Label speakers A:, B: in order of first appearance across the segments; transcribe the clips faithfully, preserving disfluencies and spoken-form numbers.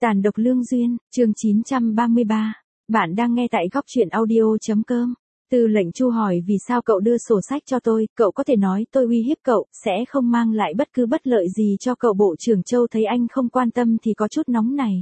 A: Tàn độc lương duyên, chương chín trăm ba mươi ba. Bạn đang nghe tại góc truyện audio.com. Tư lệnh Chu hỏi vì sao cậu đưa sổ sách cho tôi, cậu có thể nói tôi uy hiếp cậu, sẽ không mang lại bất cứ bất lợi gì cho cậu. Bộ trưởng Châu thấy anh không quan tâm thì có chút nóng này.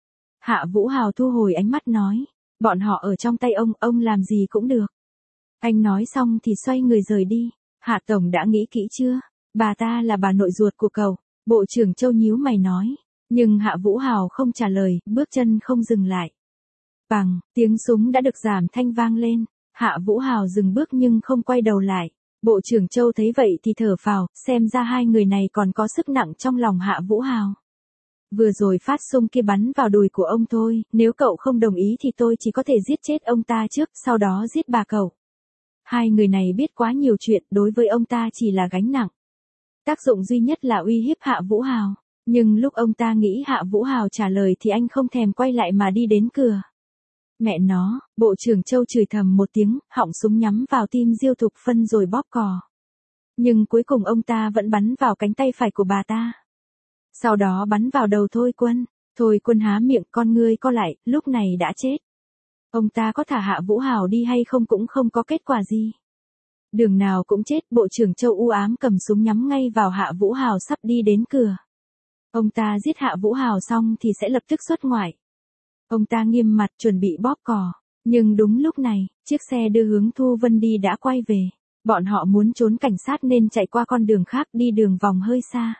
A: Hạ Vũ Hào thu hồi ánh mắt nói, bọn họ ở trong tay ông, ông làm gì cũng được. Anh nói xong thì xoay người rời đi. Hạ Tổng đã nghĩ kỹ chưa? Bà ta là bà nội ruột của cậu. Bộ trưởng Châu nhíu mày nói. Nhưng Hạ Vũ Hào không trả lời, bước chân không dừng lại. Bằng, tiếng súng đã được giảm thanh vang lên. Hạ Vũ Hào dừng bước nhưng không quay đầu lại. Bộ trưởng Châu thấy vậy thì thở phào, xem ra hai người này còn có sức nặng trong lòng Hạ Vũ Hào. Vừa rồi phát xung kia bắn vào đùi của ông thôi, nếu cậu không đồng ý thì tôi chỉ có thể giết chết ông ta trước, sau đó giết bà cậu. Hai người này biết quá nhiều chuyện, đối với ông ta chỉ là gánh nặng. Tác dụng duy nhất là uy hiếp Hạ Vũ Hào. Nhưng lúc ông ta nghĩ Hạ Vũ Hào trả lời thì anh không thèm quay lại mà đi đến cửa. Mẹ nó, Bộ trưởng Châu chửi thầm một tiếng, họng súng nhắm vào tim Diêu Thục Phân rồi bóp cò. Nhưng cuối cùng ông ta vẫn bắn vào cánh tay phải của bà ta. Sau đó bắn vào đầu Thôi Quân. Thôi Quân há miệng, con ngươi co lại, lúc này đã chết. Ông ta có thả Hạ Vũ Hào đi hay không cũng không có kết quả gì. Đường nào cũng chết. Bộ trưởng Châu u ám cầm súng nhắm ngay vào Hạ Vũ Hào sắp đi đến cửa. Ông ta giết Hạ Vũ Hào xong thì sẽ lập tức xuất ngoại. Ông ta nghiêm mặt chuẩn bị bóp cò. Nhưng đúng lúc này, chiếc xe đưa hướng Thu Vân đi đã quay về. Bọn họ muốn trốn cảnh sát nên chạy qua con đường khác, đi đường vòng hơi xa.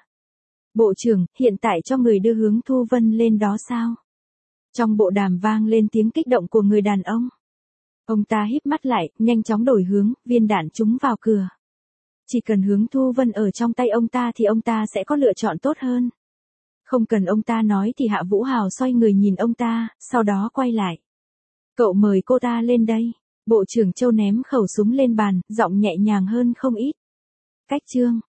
A: Bộ trưởng, hiện tại cho người đưa hướng Thu Vân lên đó sao? Trong bộ đàm vang lên tiếng kích động của người đàn ông. Ông ta híp mắt lại, nhanh chóng đổi hướng, viên đạn trúng vào cửa. Chỉ cần hướng Thu Vân ở trong tay ông ta thì ông ta sẽ có lựa chọn tốt hơn. Không cần ông ta nói thì Hạ Vũ Hào xoay người nhìn ông ta, sau đó quay lại. Cậu mời cô ta lên đây. Bộ trưởng Châu ném khẩu súng lên bàn, giọng nhẹ nhàng hơn không ít. Cách chương.